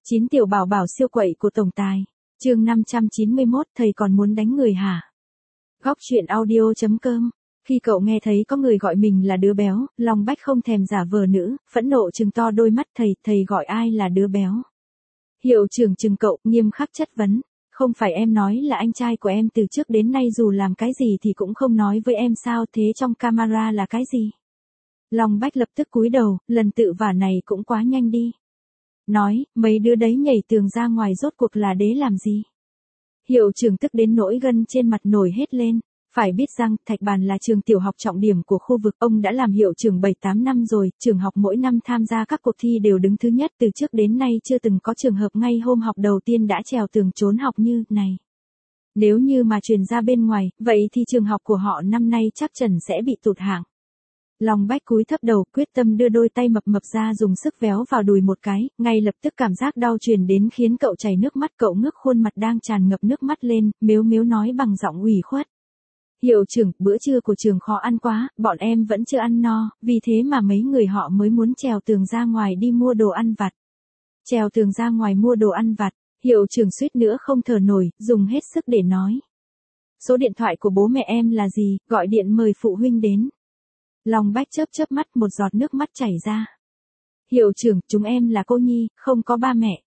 9 tiểu bảo bảo siêu quậy của tổng tài. Chương 591, thầy còn muốn đánh người hả? Góc truyện audio.com. Khi cậu nghe thấy có người gọi mình là đứa béo, Long Bách không thèm giả vờ nữa, phẫn nộ trừng to đôi mắt, thầy gọi ai là đứa béo? Hiệu trưởng trừng cậu, nghiêm khắc chất vấn. Không phải em nói là anh trai của em từ trước đến nay dù làm cái gì thì cũng không nói với em sao, thế trong camera là cái gì? Long Bách lập tức cúi đầu, lần tự vả này cũng quá nhanh đi. Nói, mấy đứa đấy nhảy tường ra ngoài rốt cuộc là đế làm gì? Hiệu trưởng tức đến nỗi gân trên mặt nổi hết lên. Phải biết rằng, Thạch Bàn là trường tiểu học trọng điểm của khu vực, ông đã làm hiệu trưởng 7-8 năm rồi, trường học mỗi năm tham gia các cuộc thi đều đứng thứ nhất, từ trước đến nay chưa từng có trường hợp ngay hôm học đầu tiên đã trèo tường trốn học như này. Nếu như mà truyền ra bên ngoài, vậy thì trường học của họ năm nay chắc chắn sẽ bị tụt hạng. Long Bách cúi thấp đầu, quyết tâm đưa đôi tay mập mập ra dùng sức véo vào đùi một cái, ngay lập tức cảm giác đau truyền đến khiến cậu chảy nước mắt, cậu ngước khuôn mặt đang tràn ngập nước mắt lên, mếu mếu nói bằng giọng ủy khuất. Hiệu trưởng, bữa trưa của trường khó ăn quá, bọn em vẫn chưa ăn no, vì thế mà mấy người họ mới muốn trèo tường ra ngoài đi mua đồ ăn vặt. Trèo tường ra ngoài mua đồ ăn vặt, hiệu trưởng suýt nữa không thở nổi, dùng hết sức để nói. Số điện thoại của bố mẹ em là gì, gọi điện mời phụ huynh đến. Long Bách chớp mắt, một giọt nước mắt chảy ra. Hiệu trưởng, chúng em là cô nhi, không có ba mẹ.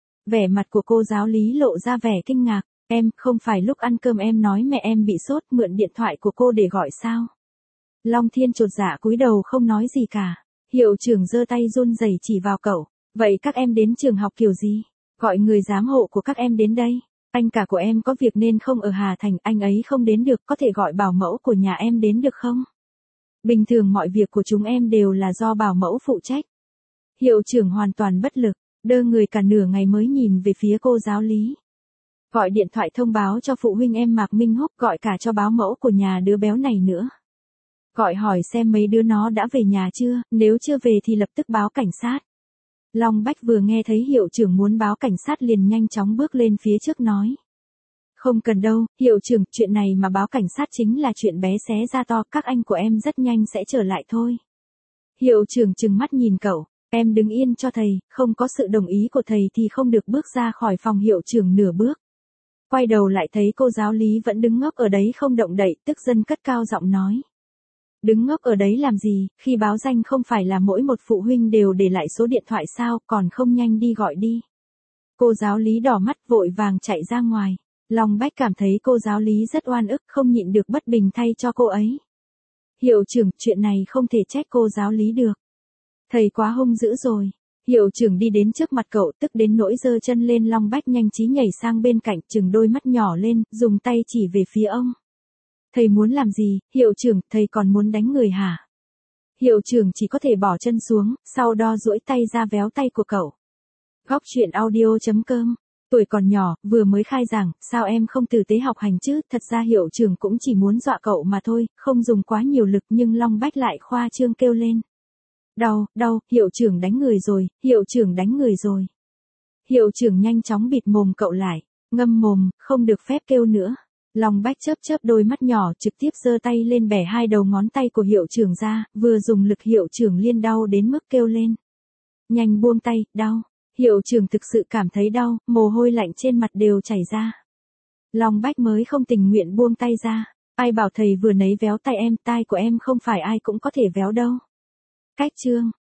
Vẻ mặt của cô giáo lý lộ ra vẻ kinh ngạc. Em, không phải lúc ăn cơm em nói mẹ em bị sốt, mượn điện thoại của cô để gọi sao? Long Thiên chột dạ cúi đầu không nói gì cả. Hiệu trưởng giơ tay run rẩy chỉ vào cậu. Vậy các em đến trường học kiểu gì? Gọi người giám hộ của các em đến đây. Anh cả của em có việc nên không ở Hà Thành, anh ấy không đến được, có thể gọi bảo mẫu của nhà em đến được không? Bình thường mọi việc của chúng em đều là do bảo mẫu phụ trách. Hiệu trưởng hoàn toàn bất lực, đơ người cả nửa ngày mới nhìn về phía cô giáo lý. Gọi điện thoại thông báo cho phụ huynh em Mạc Minh Húc, gọi cả cho báo mẫu của nhà đứa béo này nữa. Gọi hỏi xem mấy đứa nó đã về nhà chưa, nếu chưa về thì lập tức báo cảnh sát. Long Bách vừa nghe thấy hiệu trưởng muốn báo cảnh sát liền nhanh chóng bước lên phía trước nói. Không cần đâu, hiệu trưởng, chuyện này mà báo cảnh sát chính là chuyện bé xé ra to, các anh của em rất nhanh sẽ trở lại thôi. Hiệu trưởng trừng mắt nhìn cậu, em đứng yên cho thầy, không có sự đồng ý của thầy thì không được bước ra khỏi phòng. Hiệu trưởng nửa bước. Quay đầu lại thấy cô giáo lý vẫn đứng ngốc ở đấy không động đậy, tức giận cất cao giọng nói. Đứng ngốc ở đấy làm gì, khi báo danh không phải là mỗi một phụ huynh đều để lại số điện thoại sao, còn không nhanh đi gọi đi. Cô giáo lý đỏ mắt vội vàng chạy ra ngoài. Long Bách cảm thấy cô giáo lý rất oan ức, không nhịn được bất bình thay cho cô ấy. Hiệu trưởng, chuyện này không thể trách cô giáo lý được. Thầy quá hung dữ rồi. Hiệu trưởng đi đến trước mặt cậu, tức đến nỗi giơ chân lên. Long Bách nhanh trí nhảy sang bên cạnh, trừng đôi mắt nhỏ lên, dùng tay chỉ về phía ông. Thầy muốn làm gì, hiệu trưởng, thầy còn muốn đánh người hả? Hiệu trưởng chỉ có thể bỏ chân xuống, sau đó duỗi tay ra véo tay của cậu. Góc truyện audio.com. Tuổi còn nhỏ, vừa mới khai giảng, sao em không tử tế học hành chứ, thật ra hiệu trưởng cũng chỉ muốn dọa cậu mà thôi, không dùng quá nhiều lực, nhưng Long Bách lại khoa trương kêu lên. Đau, hiệu trưởng đánh người rồi, hiệu trưởng đánh người rồi. Hiệu trưởng nhanh chóng bịt mồm cậu lại, ngâm mồm, không được phép kêu nữa. Long Bách chớp đôi mắt nhỏ, trực tiếp giơ tay lên bẻ hai đầu ngón tay của hiệu trưởng ra, vừa dùng lực hiệu trưởng liên đau đến mức kêu lên. Nhanh buông tay, đau. Hiệu trưởng thực sự cảm thấy đau, mồ hôi lạnh trên mặt đều chảy ra. Long Bách mới không tình nguyện buông tay ra. Ai bảo thầy vừa nấy véo tay em, tai của em không phải ai cũng có thể véo đâu. Cách chương.